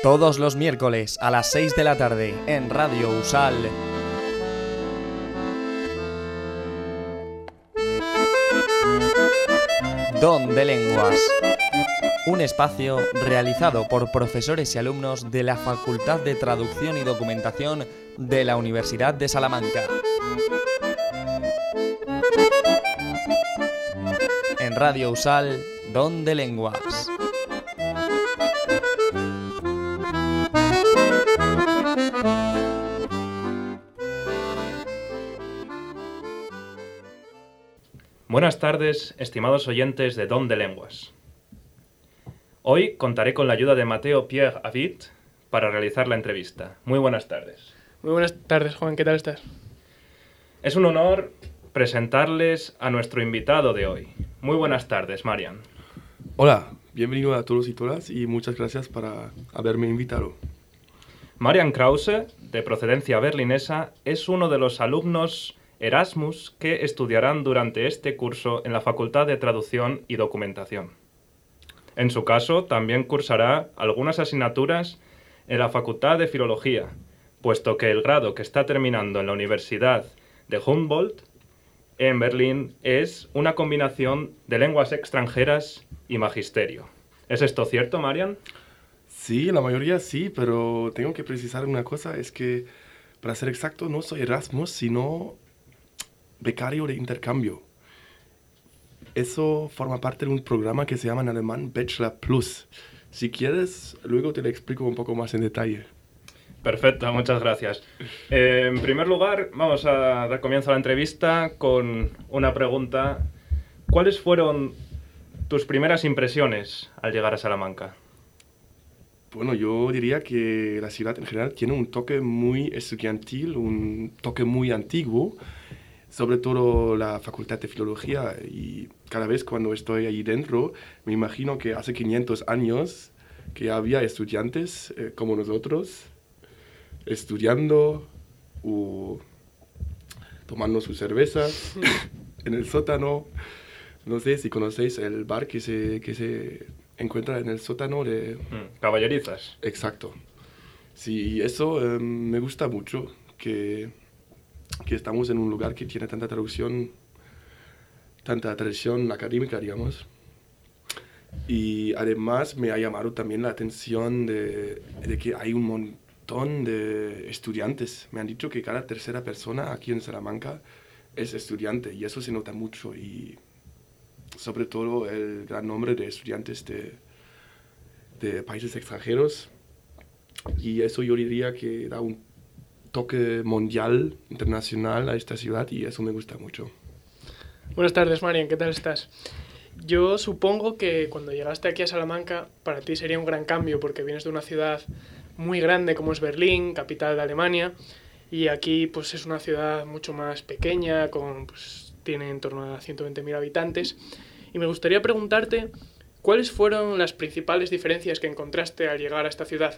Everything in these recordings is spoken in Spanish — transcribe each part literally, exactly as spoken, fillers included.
Todos los miércoles a las seis de la tarde en Radio Usal. Don de Lenguas. Un espacio realizado por profesores y alumnos de la Facultad de Traducción y Documentación de la Universidad de Salamanca. En Radio Usal, Don de Lenguas. Buenas tardes, estimados oyentes de Don de Lenguas. Hoy contaré con la ayuda de Mateo Pierre Avit para realizar la entrevista. Muy buenas tardes. Muy buenas tardes, Juan. ¿Qué tal estás? Es un honor presentarles a nuestro invitado de hoy. Muy buenas tardes, Marian. Hola, bienvenido a todos y todas y muchas gracias por haberme invitado. Marian Krause, de procedencia berlinesa, es uno de los alumnos Erasmus que estudiarán durante este curso en la Facultad de Traducción y Documentación. En su caso, también cursará algunas asignaturas en la Facultad de Filología, puesto que el grado que está terminando en la Universidad de Humboldt, en Berlín, es una combinación de lenguas extranjeras y magisterio. ¿Es esto cierto, Marian? Sí, la mayoría sí, pero tengo que precisar una cosa, es que, para ser exacto, no soy Erasmus, sino becario de intercambio. Eso forma parte de un programa que se llama en alemán Bachelor Plus. Si quieres, luego te lo explico un poco más en detalle. Perfecto, muchas gracias. Eh, en primer lugar, vamos a dar comienzo a la entrevista con una pregunta. ¿Cuáles fueron tus primeras impresiones al llegar a Salamanca? Bueno, yo diría que la ciudad en general tiene un toque muy estudiantil, un toque muy antiguo, sobre todo la Facultad de Filología, y cada vez cuando estoy ahí dentro me imagino que hace quinientos años que había estudiantes eh, como nosotros estudiando o tomando sus cervezas en el sótano. No sé si conocéis el bar que se, que se encuentra en el sótano de... Mm, Caballerizas. Exacto. Sí, eso eh, me gusta mucho, que... que estamos en un lugar que tiene tanta traducción, tanta tradición académica, digamos. Y además me ha llamado también la atención de, de que hay un montón de estudiantes. Me han dicho que cada tercera persona aquí en Salamanca es estudiante y eso se nota mucho. Y sobre todo el gran nombre de estudiantes de, de países extranjeros. Y eso yo diría que da un toque mundial, internacional a esta ciudad y eso me gusta mucho. Buenas tardes, Marian. ¿Qué tal estás? Yo supongo que cuando llegaste aquí a Salamanca para ti sería un gran cambio porque vienes de una ciudad muy grande como es Berlín, capital de Alemania, y aquí pues es una ciudad mucho más pequeña, con, pues, tiene en torno a ciento veinte mil habitantes. Y me gustaría preguntarte, ¿cuáles fueron las principales diferencias que encontraste al llegar a esta ciudad?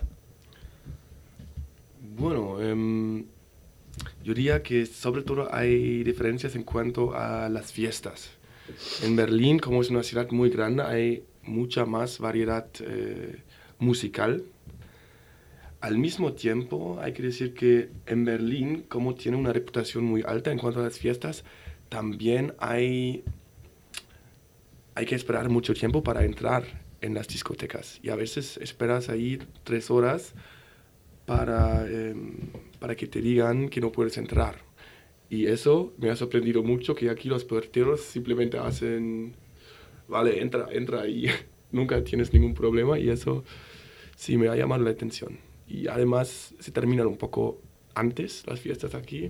Bueno, um, yo diría que sobre todo hay diferencias en cuanto a las fiestas. En Berlín, como es una ciudad muy grande, hay mucha más variedad eh, musical. Al mismo tiempo, hay que decir que en Berlín, como tiene una reputación muy alta en cuanto a las fiestas, también hay, hay que esperar mucho tiempo para entrar en las discotecas. Y a veces esperas ahí tres horas Para, eh, para que te digan que no puedes entrar. Y eso me ha sorprendido mucho, que aquí los porteros simplemente hacen, vale, entra, entra y nunca tienes ningún problema, y eso sí me ha llamado la atención. Y además se terminan un poco antes las fiestas aquí,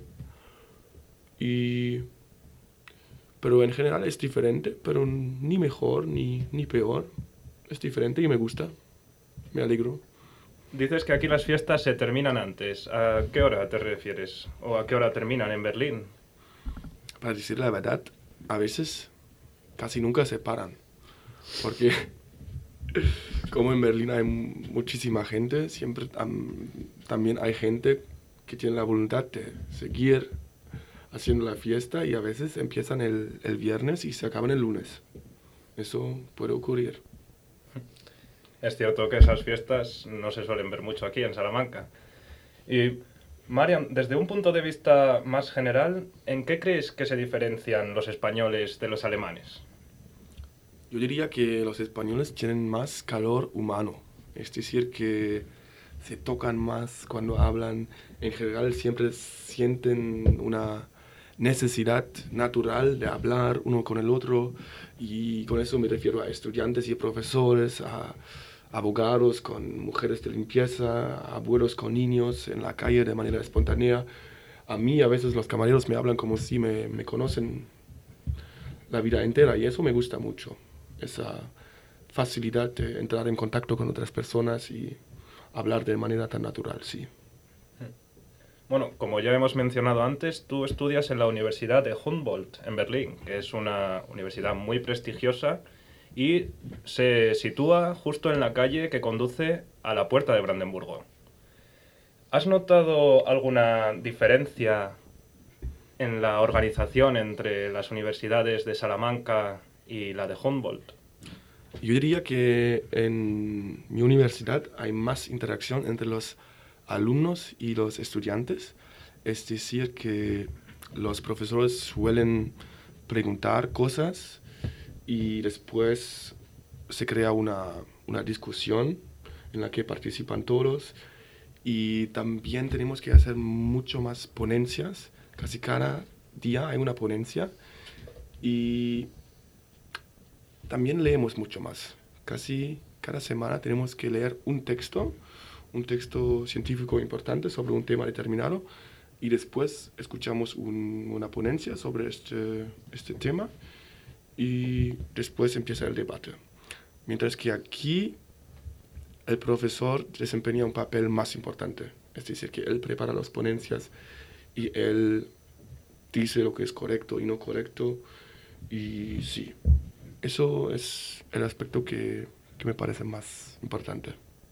y, pero en general es diferente, pero ni mejor ni, ni peor, es diferente y me gusta, me alegro. Dices que aquí las fiestas se terminan antes. ¿A qué hora te refieres? ¿O a qué hora terminan en Berlín? Para decir la verdad, a veces casi nunca se paran. Porque como en Berlín hay muchísima gente, siempre um, también hay gente que tiene la voluntad de seguir haciendo la fiesta y a veces empiezan el, el viernes y se acaban el lunes. Eso puede ocurrir. Es cierto que esas fiestas no se suelen ver mucho aquí en Salamanca. Y, Marian, desde un punto de vista más general, ¿en qué crees que se diferencian los españoles de los alemanes? Yo diría que los españoles tienen más calor humano, es decir, que se tocan más cuando hablan. En general siempre sienten una necesidad natural de hablar uno con el otro, y con eso me refiero a estudiantes y profesores, a abogados con mujeres de limpieza, a abuelos con niños en la calle de manera espontánea. A mí a veces los camareros me hablan como si me, me conocen la vida entera, y eso me gusta mucho, esa facilidad de entrar en contacto con otras personas y hablar de manera tan natural, sí. Bueno, como ya hemos mencionado antes, tú estudias en la Universidad de Humboldt, en Berlín, que es una universidad muy prestigiosa y se sitúa justo en la calle que conduce a la Puerta de Brandenburgo. ¿Has notado alguna diferencia en la organización entre las universidades de Salamanca y la de Humboldt? Yo diría que en mi universidad hay más interacción entre los alumnos y los estudiantes, es decir, que los profesores suelen preguntar cosas y después se crea una, una discusión en la que participan todos, y también tenemos que hacer mucho más ponencias, casi cada día hay una ponencia, y también leemos mucho más. Casi cada semana tenemos que leer un texto, un texto científico importante sobre un tema determinado, y después escuchamos un, una ponencia sobre este, este tema, y después empieza el debate. Mientras que aquí el profesor desempeña un papel más importante, es decir, que él prepara las ponencias y él dice lo que es correcto y no correcto, y sí. Eso es el aspecto que, que me parece más importante.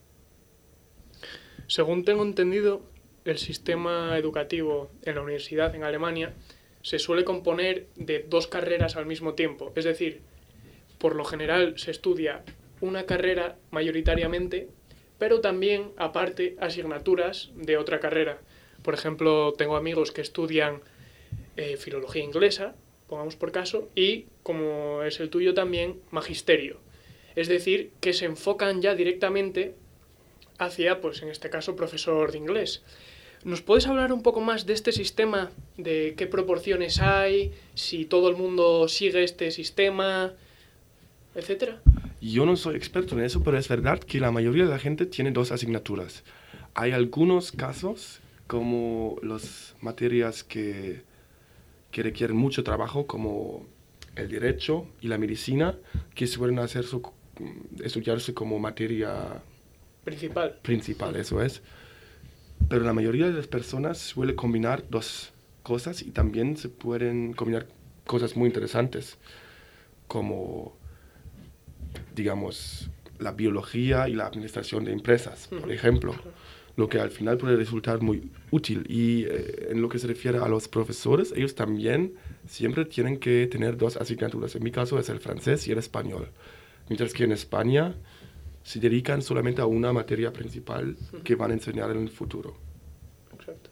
Según tengo entendido, el sistema educativo en la universidad en Alemania se suele componer de dos carreras al mismo tiempo. Es decir, por lo general se estudia una carrera mayoritariamente, pero también, aparte, asignaturas de otra carrera. Por ejemplo, tengo amigos que estudian eh, filología inglesa, pongamos por caso, y, como es el tuyo también, magisterio. Es decir, que se enfocan ya directamente hacia, pues en este caso, profesor de inglés. ¿Nos puedes hablar un poco más de este sistema, de qué proporciones hay, si todo el mundo sigue este sistema, etcétera? Yo no soy experto en eso, pero es verdad que la mayoría de la gente tiene dos asignaturas. Hay algunos casos, como las materias que, que requieren mucho trabajo, como el derecho y la medicina, que suelen hacer su, estudiarse como materia principal. Principal, eso es. Pero la mayoría de las personas suele combinar dos cosas, y también se pueden combinar cosas muy interesantes, como, digamos, la biología y la administración de empresas, por ejemplo, lo que al final puede resultar muy útil. Y eh, en lo que se refiere a los profesores, ellos también siempre tienen que tener dos asignaturas. En mi caso es el francés y el español, mientras que en España se dedican solamente a una materia principal que van a enseñar en el futuro. Exacto.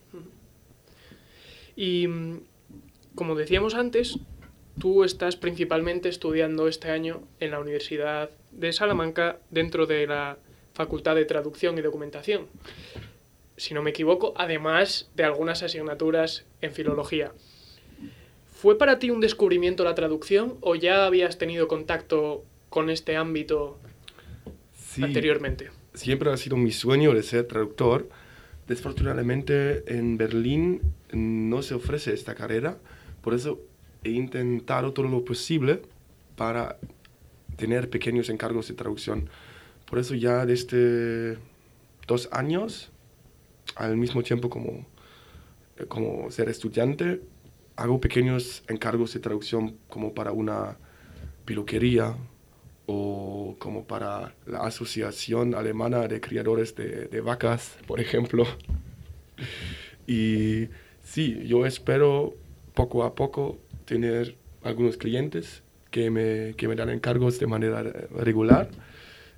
Y como decíamos antes, tú estás principalmente estudiando este año en la Universidad de Salamanca dentro de la Facultad de Traducción y Documentación, si no me equivoco, además de algunas asignaturas en filología. ¿Fue para ti un descubrimiento la traducción o ya habías tenido contacto con este ámbito Sí, anteriormente? Siempre ha sido mi sueño de ser traductor. Desfortunadamente en Berlín no se ofrece esta carrera, por eso he intentado todo lo posible para tener pequeños encargos de traducción. Por eso ya desde dos años, al mismo tiempo como, como ser estudiante, hago pequeños encargos de traducción como para una peluquería, o como para la Asociación Alemana de Criadores de, de Vacas, por ejemplo. Y sí, yo espero poco a poco tener algunos clientes que me, que me dan encargos de manera regular,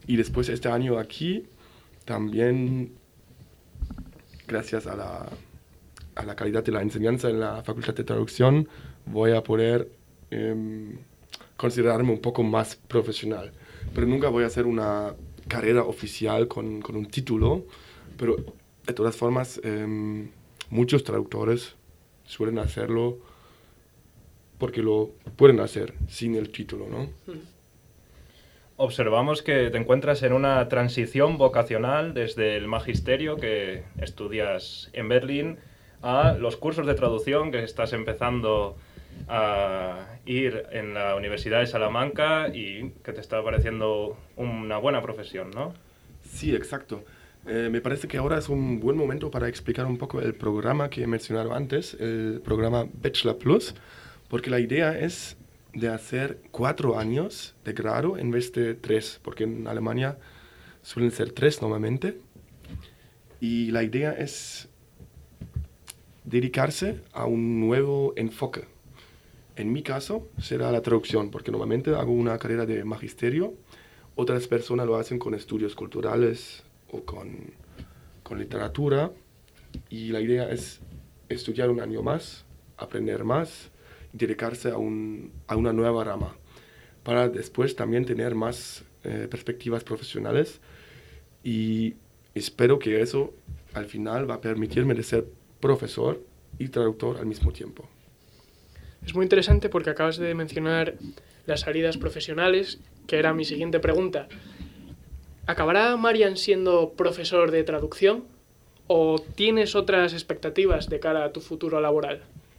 y después este año aquí, también gracias a la, a la calidad de la enseñanza en la Facultad de Traducción, voy a poder eh, considerarme un poco más profesional. Pero nunca voy a hacer una carrera oficial con, con un título, pero de todas formas, eh, muchos traductores suelen hacerlo porque lo pueden hacer sin el título, ¿no? Observamos que te encuentras en una transición vocacional desde el magisterio que estudias en Berlín a los cursos de traducción que estás empezando a ir en la Universidad de Salamanca y que te está pareciendo una buena profesión, ¿no? Sí, exacto. Eh, me parece que ahora es un buen momento para explicar un poco el programa que he mencionado antes, el programa Bachelor Plus, porque la idea es de hacer cuatro años de grado en vez de tres, porque en Alemania suelen ser tres normalmente. Y la idea es dedicarse a un nuevo enfoque. En mi caso será la traducción, porque normalmente hago una carrera de magisterio, otras personas lo hacen con estudios culturales o con, con literatura, y la idea es estudiar un año más, aprender más, dedicarse a, un, a una nueva rama, para después también tener más eh, perspectivas profesionales, y espero que eso al final va a permitirme de ser profesor y traductor al mismo tiempo. Es muy interesante porque acabas de mencionar las salidas profesionales, que era mi siguiente pregunta. ¿Acabará Marian siendo profesor de traducción o tienes otras expectativas de cara a tu futuro laboral?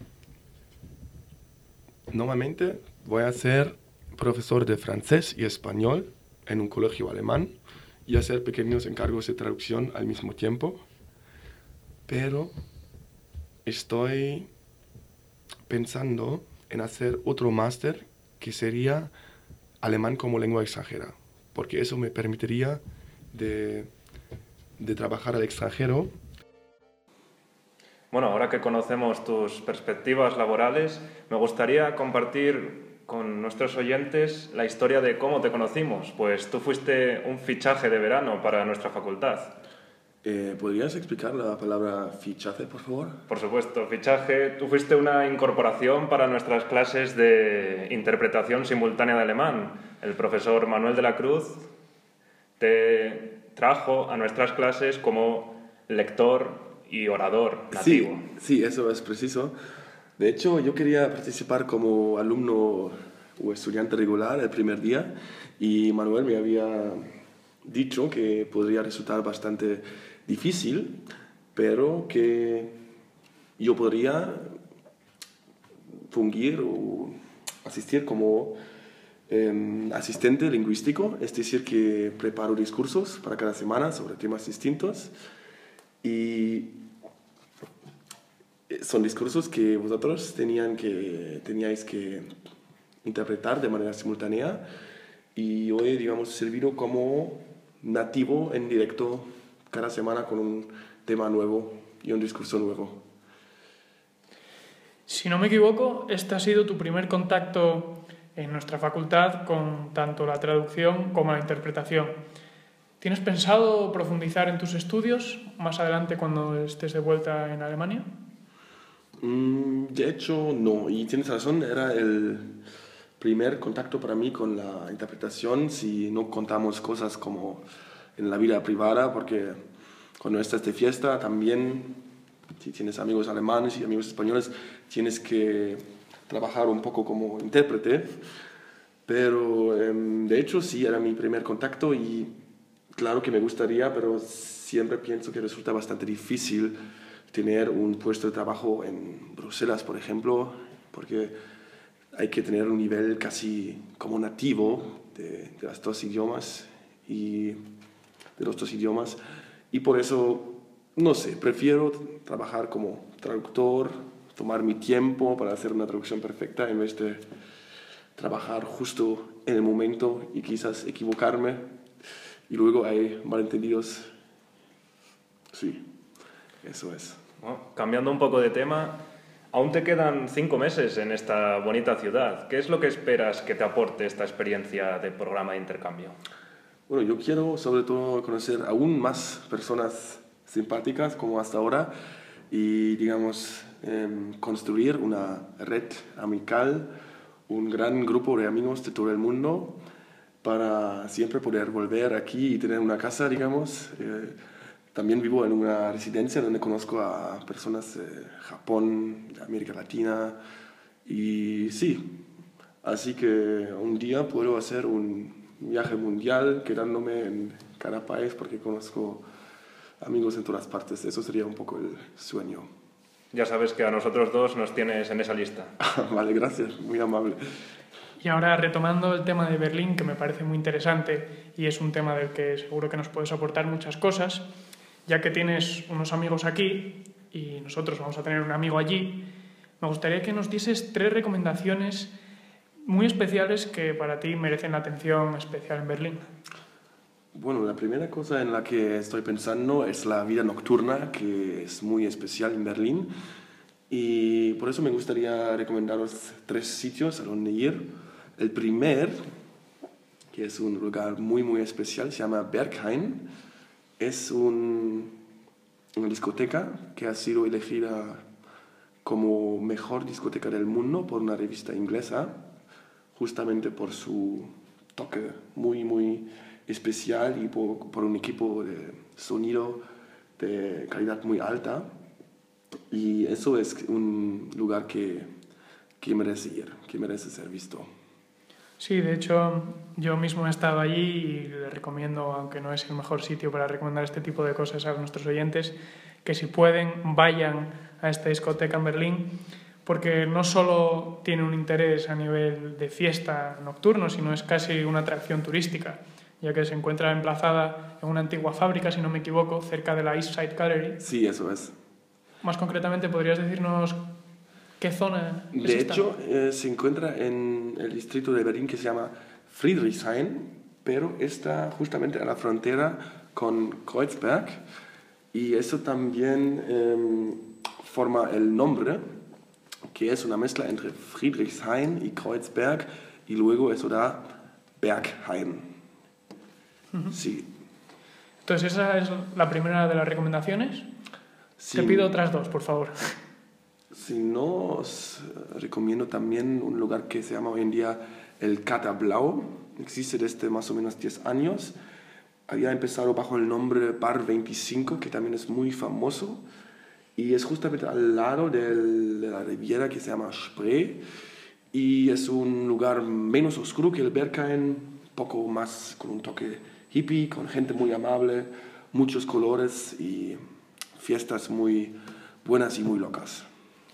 Normalmente voy a ser profesor de francés y español en un colegio alemán y hacer pequeños encargos de traducción al mismo tiempo, pero estoy pensando en hacer otro máster que sería alemán como lengua extranjera, porque eso me permitiría de, de trabajar al extranjero. Bueno, ahora que conocemos tus perspectivas laborales, me gustaría compartir con nuestros oyentes la historia de cómo te conocimos, pues tú fuiste un fichaje de verano para nuestra facultad. Eh, ¿Podrías explicar la palabra fichaje, por favor? Por supuesto, fichaje. Tú fuiste una incorporación para nuestras clases de interpretación simultánea de alemán. El profesor Manuel de la Cruz te trajo a nuestras clases como lector y orador nativo. Sí, sí, eso es preciso. De hecho, yo quería participar como alumno o estudiante regular el primer día y Manuel me había dicho que podría resultar bastante difícil, pero que yo podría fungir o asistir como eh, asistente lingüístico, es decir, que preparo discursos para cada semana sobre temas distintos y son discursos que vosotros tenían que, teníais que interpretar de manera simultánea y yo he, digamos, servido como nativo en directo cada semana con un tema nuevo y un discurso nuevo. Si no me equivoco, este ha sido tu primer contacto en nuestra facultad con tanto la traducción como la interpretación. ¿Tienes pensado profundizar en tus estudios más adelante cuando estés de vuelta en Alemania? Mm, de hecho, no. Y tienes razón, era el primer contacto para mí con la interpretación, si no contamos cosas como en la vida privada, porque cuando estás de fiesta también, si tienes amigos alemanes y amigos españoles, tienes que trabajar un poco como intérprete. Pero um, de hecho sí, era mi primer contacto y claro que me gustaría, pero siempre pienso que resulta bastante difícil tener un puesto de trabajo en Bruselas, por ejemplo, porque hay que tener un nivel casi como nativo de, de las dos idiomas y de los dos idiomas y por eso, no sé, prefiero trabajar como traductor, tomar mi tiempo para hacer una traducción perfecta en vez de trabajar justo en el momento y quizás equivocarme y luego hay malentendidos. Sí, eso es. Bueno, cambiando un poco de tema, aún te quedan cinco meses en esta bonita ciudad. ¿Qué es lo que esperas que te aporte esta experiencia de programa de intercambio? Bueno, yo quiero sobre todo conocer aún más personas simpáticas como hasta ahora y, digamos, eh, construir una red amical, un gran grupo de amigos de todo el mundo para siempre poder volver aquí y tener una casa, digamos. Eh, también vivo en una residencia donde conozco a personas de Japón, de América Latina y sí, así que un día puedo hacer un viaje mundial quedándome en cada país porque conozco amigos en todas partes. Eso sería un poco el sueño. Ya sabes que a nosotros dos nos tienes en esa lista. Vale, gracias, muy amable. Y ahora retomando el tema de Berlín, que me parece muy interesante y es un tema del que seguro que nos puedes aportar muchas cosas, ya que tienes unos amigos aquí y nosotros vamos a tener un amigo allí, me gustaría que nos dieses tres recomendaciones muy especiales que para ti merecen la atención especial en Berlín. Bueno, la primera cosa en la que estoy pensando es la vida nocturna, que es muy especial en Berlín. Y por eso me gustaría recomendaros tres sitios a donde ir. El primer, que es un lugar muy, muy especial, se llama Berghain. Es un, una discoteca que ha sido elegida como mejor discoteca del mundo por una revista inglesa, justamente por su toque muy, muy especial y por, por un equipo de sonido de calidad muy alta. Y eso es un lugar que, que merece ir, que merece ser visto. Sí, de hecho, yo mismo he estado allí y le recomiendo, aunque no es el mejor sitio para recomendar este tipo de cosas a nuestros oyentes, que si pueden vayan a esta discoteca en Berlín, porque no solo tiene un interés a nivel de fiesta nocturno, sino es casi una atracción turística, ya que se encuentra emplazada en una antigua fábrica, si no me equivoco, cerca de la East Side Gallery. Sí, eso es. Más concretamente, ¿podrías decirnos qué zona es De esta? hecho, eh, se encuentra en el distrito de Berlín que se llama Friedrichshain, pero está justamente a la frontera con Kreuzberg, y eso también eh, forma el nombre, que es una mezcla entre Friedrichshain y Kreuzberg, y luego eso da Berghain. Uh-huh. Sí. Entonces, esa es la primera de las recomendaciones. Sí. Te pido otras dos, por favor. Si no, os recomiendo también un lugar que se llama hoy en día el Kater Blau. Existe desde más o menos diez años. Había empezado bajo el nombre Bar veinticinco, que también es muy famoso. Y es justamente al lado del, de la Riviera que se llama Spree. Y es un lugar menos oscuro que el Berghain, un poco más con un toque hippie, con gente muy amable, muchos colores y fiestas muy buenas y muy locas.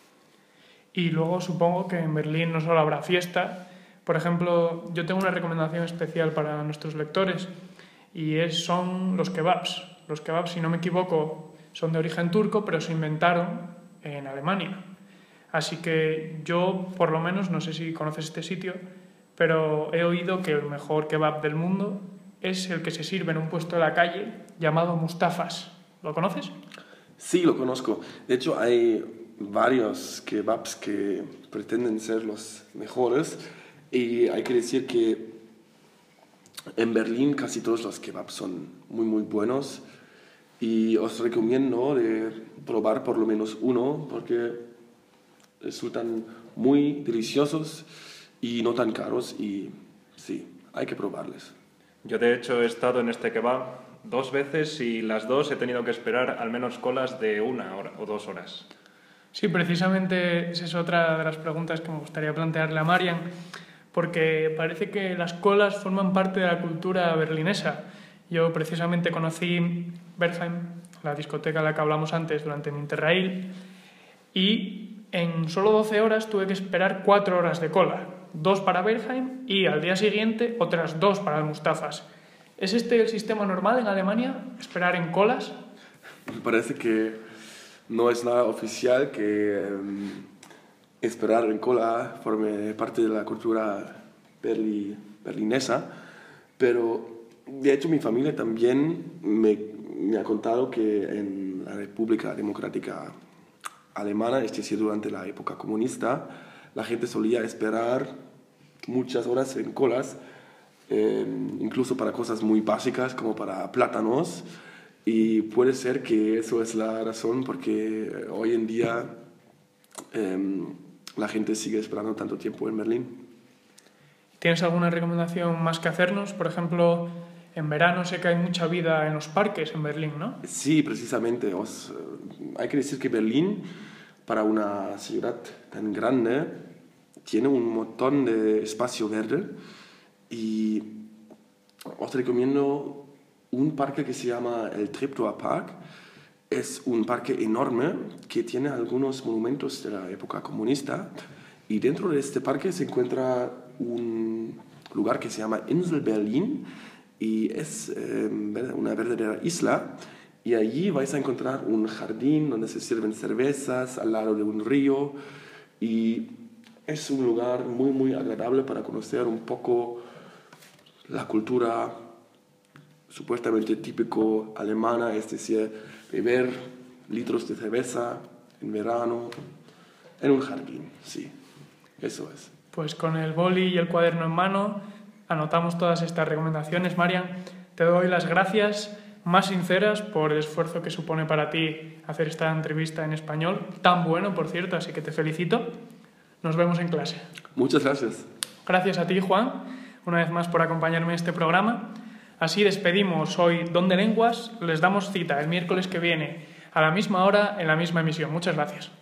Y luego supongo que en Berlín no solo habrá fiesta. Por ejemplo, yo tengo una recomendación especial para nuestros lectores y es, son los kebabs. Los kebabs, si no me equivoco, son de origen turco, pero se inventaron en Alemania. Así que yo, por lo menos, no sé si conoces este sitio, pero he oído que el mejor kebab del mundo es el que se sirve en un puesto de la calle llamado Mustafas. ¿Lo conoces? Sí, lo conozco. De hecho, hay varios kebabs que pretenden ser los mejores y hay que decir que en Berlín casi todos los kebabs son muy muy buenos y os recomiendo de probar por lo menos uno porque resultan muy deliciosos y no tan caros y sí, hay que probarles. Yo de hecho he estado en este kebab dos veces y las dos he tenido que esperar al menos colas de una hora o dos horas. Sí, precisamente esa es otra de las preguntas que me gustaría plantearle a Marian, porque parece que las colas forman parte de la cultura berlinesa. Yo precisamente conocí Berghain, la discoteca de la que hablamos antes, durante mi Interrail, y en solo doce horas tuve que esperar cuatro horas de cola, dos para Berghain y al día siguiente otras dos para el Mustafas. ¿Es este el sistema normal en Alemania, esperar en colas? Me parece que no es nada oficial que um, esperar en cola forme parte de la cultura berli, berlinesa, pero de hecho mi familia también me, me ha contado que en la República Democrática Alemana, es decir, durante la época comunista, la gente solía esperar muchas horas en colas eh, incluso para cosas muy básicas como para plátanos. Y puede ser que eso es la razón porque hoy en día eh, la gente sigue esperando tanto tiempo en Berlín. ¿Tienes alguna recomendación más que hacernos? Por ejemplo, en verano sé que hay mucha vida en los parques en Berlín, ¿no? Sí, precisamente. Os, hay que decir que Berlín, para una ciudad tan grande, tiene un montón de espacio verde y os recomiendo un parque que se llama el Treptower Park. Es un parque enorme que tiene algunos monumentos de la época comunista y dentro de este parque se encuentra un lugar que se llama Insel Berlin y es eh, una verdadera isla y allí vais a encontrar un jardín donde se sirven cervezas al lado de un río y es un lugar muy muy agradable para conocer un poco la cultura supuestamente típico alemana, es decir, beber litros de cerveza en verano en un jardín, sí, eso es. Pues con el boli y el cuaderno en mano anotamos todas estas recomendaciones. Marian, te doy las gracias más sinceras por el esfuerzo que supone para ti hacer esta entrevista en español, tan bueno, por cierto, así que te felicito. Nos vemos en clase. Muchas gracias. Gracias a ti, Juan, una vez más por acompañarme en este programa. Así despedimos hoy Don de Lenguas. Les damos cita el miércoles que viene a la misma hora en la misma emisión. Muchas gracias.